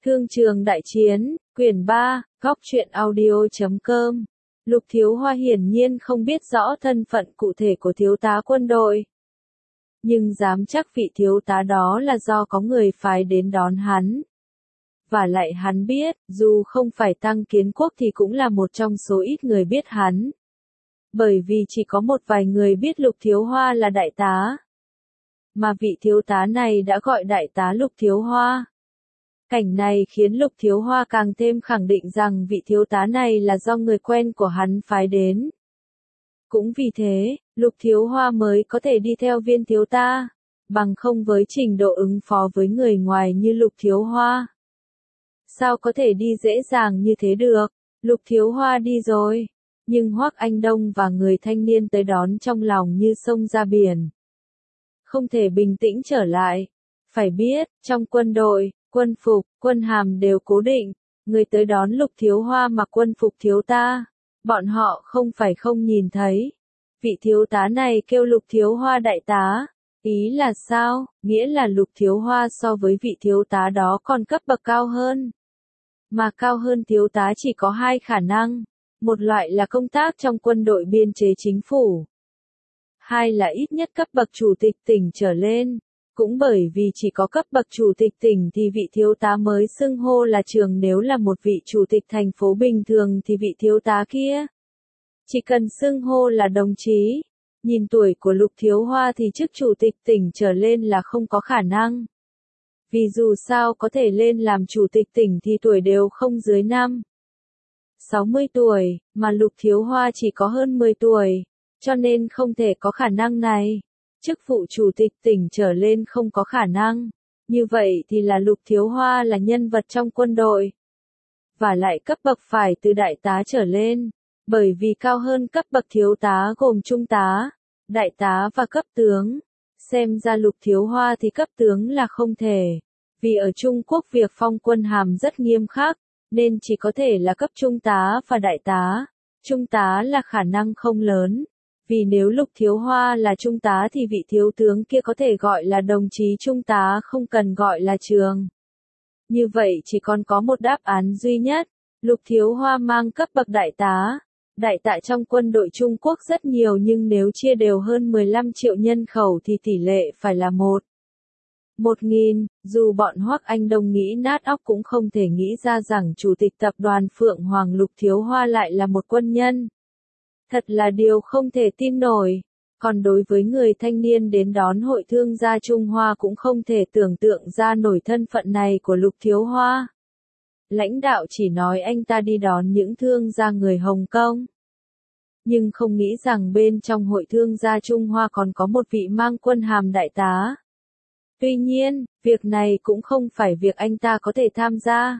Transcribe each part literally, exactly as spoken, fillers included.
Thương trường đại chiến, quyển ba, góc truyện audio chấm com. Lục Thiếu Hoa hiển nhiên không biết rõ thân phận cụ thể của thiếu tá quân đội. Nhưng dám chắc vị thiếu tá đó là do có người phái đến đón hắn. Và lại hắn biết, dù không phải Tăng Kiến Quốc thì cũng là một trong số ít người biết hắn. Bởi vì chỉ có một vài người biết Lục Thiếu Hoa là đại tá. Mà vị thiếu tá này đã gọi đại tá Lục Thiếu Hoa. Cảnh này khiến Lục Thiếu Hoa càng thêm khẳng định rằng vị thiếu tá này là do người quen của hắn phái đến. Cũng vì thế, Lục Thiếu Hoa mới có thể đi theo Viên thiếu tá, bằng không với trình độ ứng phó với người ngoài như Lục Thiếu Hoa. Sao có thể đi dễ dàng như thế được? Lục Thiếu Hoa đi rồi, nhưng Hoắc Anh Đông và người thanh niên tới đón trong lòng như sông ra biển. Không thể bình tĩnh trở lại. Phải biết, trong quân đội, quân phục, quân hàm đều cố định, người tới đón Lục Thiếu Hoa mặc quân phục thiếu tá, bọn họ không phải không nhìn thấy. Vị thiếu tá này kêu Lục Thiếu Hoa đại tá, ý là sao? Nghĩa là Lục Thiếu Hoa so với vị thiếu tá đó còn cấp bậc cao hơn. Mà cao hơn thiếu tá chỉ có hai khả năng, một loại là công tác trong quân đội biên chế chính phủ. Hai là ít nhất cấp bậc chủ tịch tỉnh trở lên. Cũng bởi vì chỉ có cấp bậc chủ tịch tỉnh thì vị thiếu tá mới xưng hô là trường, nếu là một vị chủ tịch thành phố bình thường thì vị thiếu tá kia chỉ cần xưng hô là đồng chí. Nhìn tuổi của Lục Thiếu Hoa thì chức chủ tịch tỉnh trở lên là không có khả năng. Vì dù sao có thể lên làm chủ tịch tỉnh thì tuổi đều không dưới năm sáu mươi tuổi, mà Lục Thiếu Hoa chỉ có hơn mười tuổi, cho nên không thể có khả năng này. Chức vụ chủ tịch tỉnh trở lên không có khả năng. Như vậy thì là Lục Thiếu Hoa là nhân vật trong quân đội. Và lại cấp bậc phải từ đại tá trở lên. Bởi vì cao hơn cấp bậc thiếu tá gồm trung tá, đại tá và cấp tướng. Xem ra Lục Thiếu Hoa thì cấp tướng là không thể. Vì ở Trung Quốc việc phong quân hàm rất nghiêm khắc, nên chỉ có thể là cấp trung tá và đại tá. Trung tá là khả năng không lớn. Vì nếu Lục Thiếu Hoa là trung tá thì vị thiếu tướng kia có thể gọi là đồng chí trung tá, không cần gọi là trường. Như vậy chỉ còn có một đáp án duy nhất, Lục Thiếu Hoa mang cấp bậc đại tá. Đại tá trong quân đội Trung Quốc rất nhiều nhưng nếu chia đều hơn mười lăm triệu nhân khẩu thì tỷ lệ phải là một. Một nghìn, dù bọn Hoắc Anh Đông nghĩ nát óc cũng không thể nghĩ ra rằng chủ tịch tập đoàn Phượng Hoàng Lục Thiếu Hoa lại là một quân nhân. Thật là điều không thể tin nổi. Còn đối với người thanh niên đến đón hội thương gia Trung Hoa cũng không thể tưởng tượng ra nổi thân phận này của Lục Thiếu Hoa. Lãnh đạo chỉ nói anh ta đi đón những thương gia người Hồng Kông. Nhưng không nghĩ rằng bên trong hội thương gia Trung Hoa còn có một vị mang quân hàm đại tá. Tuy nhiên, việc này cũng không phải việc anh ta có thể tham gia.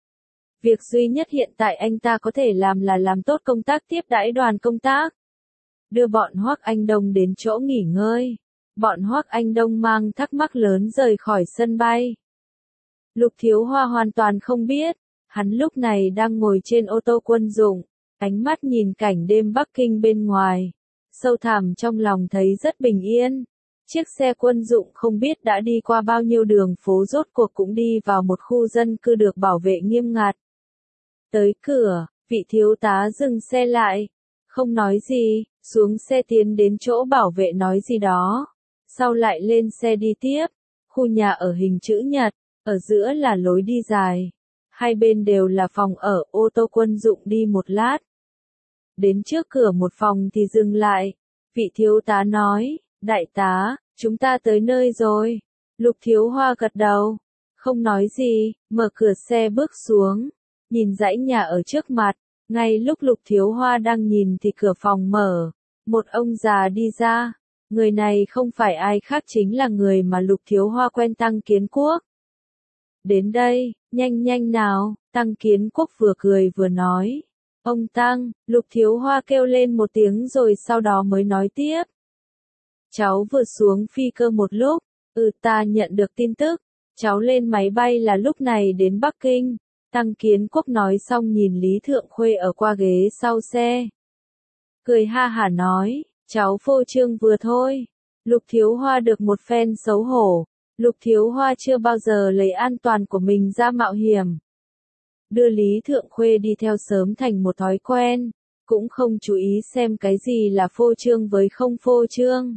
Việc duy nhất hiện tại anh ta có thể làm là làm tốt công tác tiếp đãi đoàn công tác. Đưa bọn Hoắc Anh Đông đến chỗ nghỉ ngơi. Bọn Hoắc Anh Đông mang thắc mắc lớn rời khỏi sân bay. Lục Thiếu Hoa hoàn toàn không biết. Hắn lúc này đang ngồi trên ô tô quân dụng. Ánh mắt nhìn cảnh đêm Bắc Kinh bên ngoài. Sâu thẳm trong lòng thấy rất bình yên. Chiếc xe quân dụng không biết đã đi qua bao nhiêu đường phố, rốt cuộc cũng đi vào một khu dân cư được bảo vệ nghiêm ngặt. Tới cửa, vị thiếu tá dừng xe lại, không nói gì, xuống xe tiến đến chỗ bảo vệ nói gì đó, sau lại lên xe đi tiếp. Khu nhà ở hình chữ nhật, ở giữa là lối đi dài, hai bên đều là phòng ở. Ô tô quân dụng đi một lát, đến trước cửa một phòng thì dừng lại. Vị thiếu tá nói, đại tá, chúng ta tới nơi rồi. Lục Thiếu Hoa gật đầu, không nói gì, mở cửa xe bước xuống. Nhìn dãy nhà ở trước mặt, ngay lúc Lục Thiếu Hoa đang nhìn thì cửa phòng mở, một ông già đi ra. Người này không phải ai khác chính là người mà Lục Thiếu Hoa quen, Tăng Kiến Quốc. Đến đây, nhanh nhanh nào, Tăng Kiến Quốc vừa cười vừa nói. Ông Tăng, Lục Thiếu Hoa kêu lên một tiếng rồi sau đó mới nói tiếp. Cháu vừa xuống phi cơ một lúc, ừ ta nhận được tin tức, cháu lên máy bay là lúc này đến Bắc Kinh. Tăng Kiến Quốc nói xong nhìn Lý Thượng Khuê ở qua ghế sau xe. Cười ha hả nói, cháu phô trương vừa thôi. Lục Thiếu Hoa được một phen xấu hổ, Lục Thiếu Hoa chưa bao giờ lấy an toàn của mình ra mạo hiểm. Đưa Lý Thượng Khuê đi theo sớm thành một thói quen, cũng không chú ý xem cái gì là phô trương với không phô trương.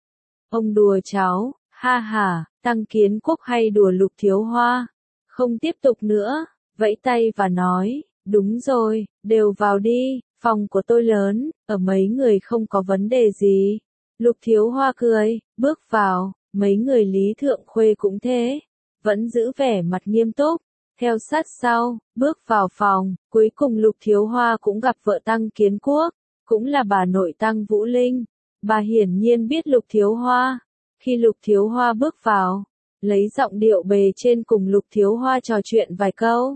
Ông đùa cháu, ha ha, Tăng Kiến Quốc hay đùa Lục Thiếu Hoa. Không tiếp tục nữa, vẫy tay và nói, đúng rồi, đều vào đi, phòng của tôi lớn, ở mấy người không có vấn đề gì. Lục Thiếu Hoa cười, bước vào, mấy người Lý Thượng Khuê cũng thế, vẫn giữ vẻ mặt nghiêm túc, theo sát sau, bước vào phòng, cuối cùng Lục Thiếu Hoa cũng gặp vợ Tăng Kiến Quốc, cũng là bà nội Tăng Vũ Linh. Bà hiển nhiên biết Lục Thiếu Hoa. Khi Lục Thiếu Hoa bước vào, lấy giọng điệu bề trên cùng Lục Thiếu Hoa trò chuyện vài câu.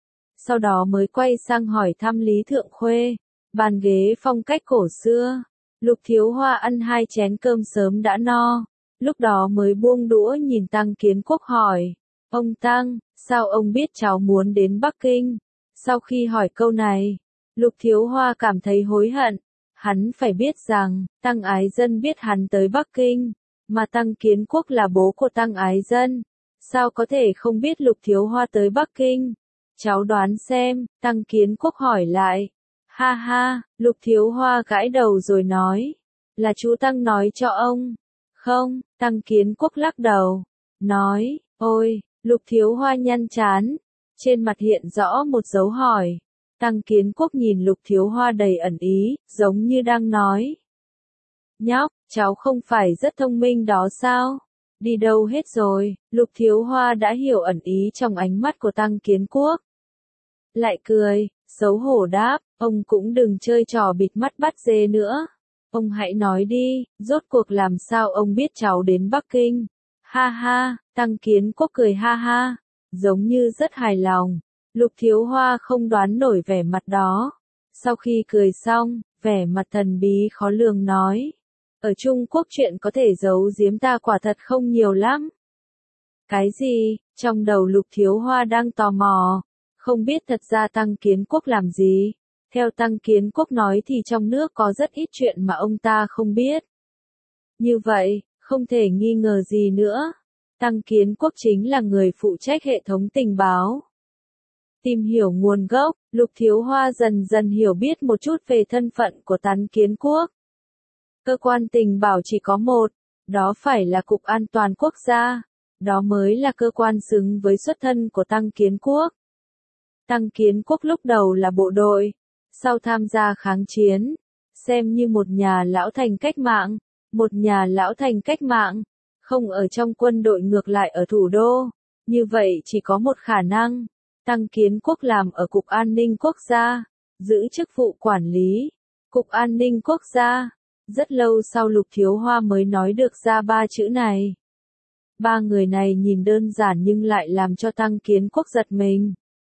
Sau đó mới quay sang hỏi thăm Lý Thượng Khuê. Bàn ghế phong cách cổ xưa. Lục Thiếu Hoa ăn hai chén cơm sớm đã no. Lúc đó mới buông đũa nhìn Tăng Kiến Quốc hỏi. Ông Tăng, sao ông biết cháu muốn đến Bắc Kinh? Sau khi hỏi câu này, Lục Thiếu Hoa cảm thấy hối hận. Hắn phải biết rằng, Tăng Ái Dân biết hắn tới Bắc Kinh, mà Tăng Kiến Quốc là bố của Tăng Ái Dân. Sao có thể không biết Lục Thiếu Hoa tới Bắc Kinh? Cháu đoán xem, Tăng Kiến Quốc hỏi lại. Ha ha, Lục Thiếu Hoa gãi đầu rồi nói. Là chú Tăng nói cho ông. Không, Tăng Kiến Quốc lắc đầu. Nói, ôi, Lục Thiếu Hoa nhăn trán. Trên mặt hiện rõ một dấu hỏi. Tăng Kiến Quốc nhìn Lục Thiếu Hoa đầy ẩn ý, giống như đang nói. Nhóc, cháu không phải rất thông minh đó sao? Đi đâu hết rồi? Lục Thiếu Hoa đã hiểu ẩn ý trong ánh mắt của Tăng Kiến Quốc. Lại cười, xấu hổ đáp, ông cũng đừng chơi trò bịt mắt bắt dê nữa. Ông hãy nói đi, rốt cuộc làm sao ông biết cháu đến Bắc Kinh? Ha ha, Tăng Kiến Quốc cười ha ha, giống như rất hài lòng. Lục Thiếu Hoa không đoán nổi vẻ mặt đó. Sau khi cười xong, vẻ mặt thần bí khó lường nói. Ở Trung Quốc chuyện có thể giấu giếm ta quả thật không nhiều lắm. Cái gì? Trong đầu Lục Thiếu Hoa đang tò mò. Không biết thật ra Tăng Kiến Quốc làm gì. Theo Tăng Kiến Quốc nói thì trong nước có rất ít chuyện mà ông ta không biết. Như vậy, không thể nghi ngờ gì nữa. Tăng Kiến Quốc chính là người phụ trách hệ thống tình báo. Tìm hiểu nguồn gốc, Lục Thiếu Hoa dần dần hiểu biết một chút về thân phận của Tăng Kiến Quốc. Cơ quan tình bảo chỉ có một, đó phải là Cục An toàn Quốc gia. Đó mới là cơ quan xứng với xuất thân của Tăng Kiến Quốc. Tăng Kiến Quốc lúc đầu là bộ đội, sau tham gia kháng chiến, xem như một nhà lão thành cách mạng, một nhà lão thành cách mạng, không ở trong quân đội ngược lại ở thủ đô, như vậy chỉ có một khả năng, Tăng Kiến Quốc làm ở Cục An ninh Quốc gia, giữ chức vụ quản lý, Cục An ninh Quốc gia. Rất lâu sau Lục Thiếu Hoa mới nói được ra ba chữ này. Ba người này nhìn đơn giản nhưng lại làm cho Tăng Kiến Quốc giật mình.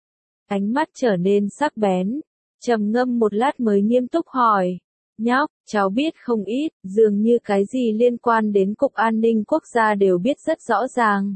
Ánh mắt trở nên sắc bén, trầm ngâm một lát mới nghiêm túc hỏi. Nhóc, cháu biết không ít, dường như cái gì liên quan đến Cục An ninh Quốc gia đều biết rất rõ ràng.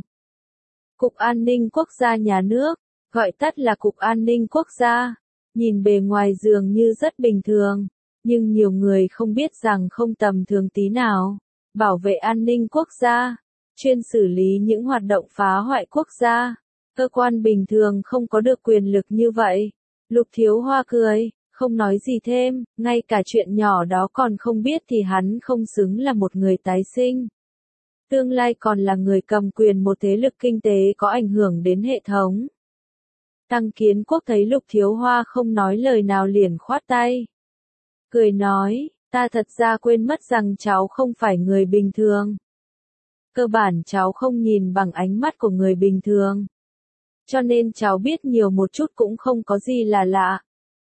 Cục An ninh Quốc gia nhà nước, gọi tắt là Cục An ninh Quốc gia, nhìn bề ngoài dường như rất bình thường, nhưng nhiều người không biết rằng không tầm thường tí nào. Bảo vệ an ninh quốc gia, chuyên xử lý những hoạt động phá hoại quốc gia. Cơ quan bình thường không có được quyền lực như vậy. Lục Thiếu Hoa cười, không nói gì thêm, ngay cả chuyện nhỏ đó còn không biết thì hắn không xứng là một người tái sinh. Tương lai còn là người cầm quyền một thế lực kinh tế có ảnh hưởng đến hệ thống. Tăng Kiến Quốc thấy Lục Thiếu Hoa không nói lời nào liền khoát tay. Cười nói, ta thật ra quên mất rằng cháu không phải người bình thường. Cơ bản cháu không nhìn bằng ánh mắt của người bình thường. Cho nên cháu biết nhiều một chút cũng không có gì là lạ.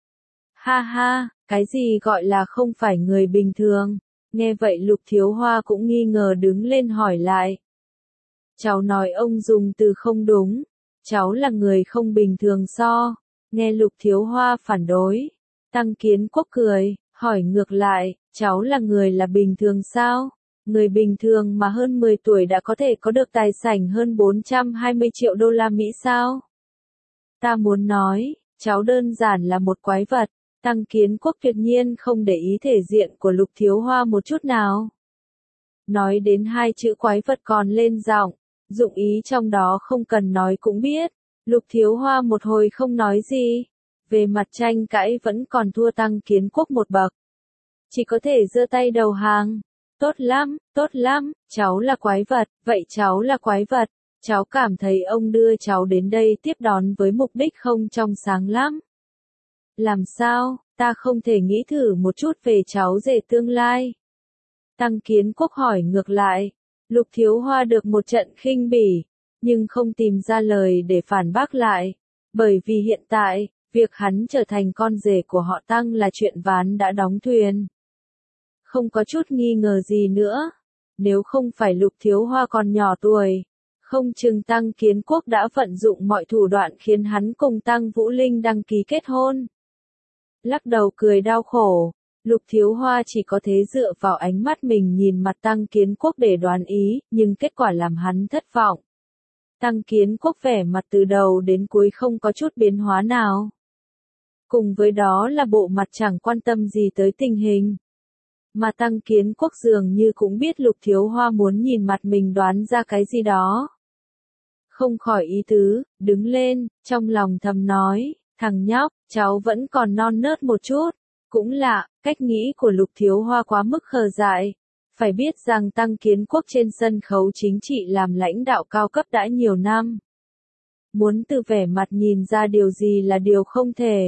Ha ha, cái gì gọi là không phải người bình thường? Nghe vậy Lục Thiếu Hoa cũng nghi ngờ đứng lên hỏi lại. Cháu nói ông dùng từ không đúng. Cháu là người không bình thường so. Nghe Lục Thiếu Hoa phản đối. Tăng Kiến Quốc cười, hỏi ngược lại, cháu là người là bình thường sao? Người bình thường mà hơn mười tuổi đã có thể có được tài sản hơn bốn trăm hai mươi triệu đô la Mỹ sao? Ta muốn nói, cháu đơn giản là một quái vật. Tăng Kiến Quốc tuyệt nhiên không để ý thể diện của Lục Thiếu Hoa một chút nào. Nói đến hai chữ quái vật còn lên giọng, Dụng ý trong đó không cần nói cũng biết. Lục Thiếu Hoa một hồi không nói gì. Về mặt tranh cãi vẫn còn thua Tăng Kiến Quốc một bậc. Chỉ có thể giơ tay đầu hàng. Tốt lắm, tốt lắm, cháu là quái vật, vậy cháu là quái vật. Cháu cảm thấy ông đưa cháu đến đây tiếp đón với mục đích không trong sáng lắm. Làm sao, ta không thể nghĩ thử một chút về cháu rể tương lai? Tăng Kiến Quốc hỏi ngược lại. Lục Thiếu Hoa được một trận khinh bỉ, nhưng không tìm ra lời để phản bác lại. Bởi vì hiện tại, việc hắn trở thành con rể của họ Tăng là chuyện ván đã đóng thuyền. Không có chút nghi ngờ gì nữa. Nếu không phải Lục Thiếu Hoa còn nhỏ tuổi, không chừng Tăng Kiến Quốc đã vận dụng mọi thủ đoạn khiến hắn cùng Tăng Vũ Linh đăng ký kết hôn. Lắc đầu cười đau khổ, Lục Thiếu Hoa chỉ có thế dựa vào ánh mắt mình nhìn mặt Tăng Kiến Quốc để đoán ý, nhưng kết quả làm hắn thất vọng. Tăng Kiến Quốc vẻ mặt từ đầu đến cuối không có chút biến hóa nào. Cùng với đó là bộ mặt chẳng quan tâm gì tới tình hình. Mà Tăng Kiến Quốc dường như cũng biết Lục Thiếu Hoa muốn nhìn mặt mình đoán ra cái gì đó. Không khỏi ý tứ, đứng lên, trong lòng thầm nói, thằng nhóc, cháu vẫn còn non nớt một chút. Cũng lạ, cách nghĩ của Lục Thiếu Hoa quá mức khờ dại. Phải biết rằng Tăng Kiến Quốc trên sân khấu chính trị làm lãnh đạo cao cấp đã nhiều năm. Muốn từ vẻ mặt nhìn ra điều gì là điều không thể.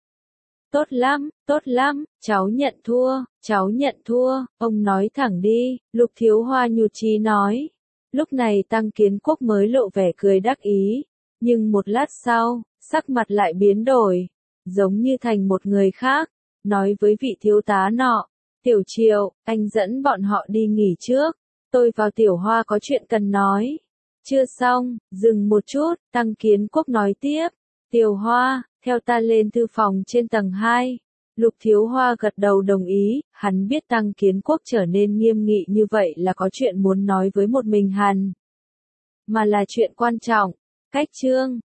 Tốt lắm, tốt lắm, cháu nhận thua, cháu nhận thua, ông nói thẳng đi, Lục Thiếu Hoa nhụt chí nói. Lúc này Tăng Kiến Quốc mới lộ vẻ cười đắc ý, nhưng một lát sau, sắc mặt lại biến đổi, giống như thành một người khác, nói với vị thiếu tá nọ, Tiểu Triệu, anh dẫn bọn họ đi nghỉ trước, tôi vào Tiểu Hoa có chuyện cần nói. Chưa xong, dừng một chút, Tăng Kiến Quốc nói tiếp, Tiểu Hoa, theo ta lên thư phòng trên tầng hai. Lục Thiếu Hoa gật đầu đồng ý, hắn biết Tăng Kiến Quốc trở nên nghiêm nghị như vậy là có chuyện muốn nói với một mình hắn. Mà là chuyện quan trọng. Cách chương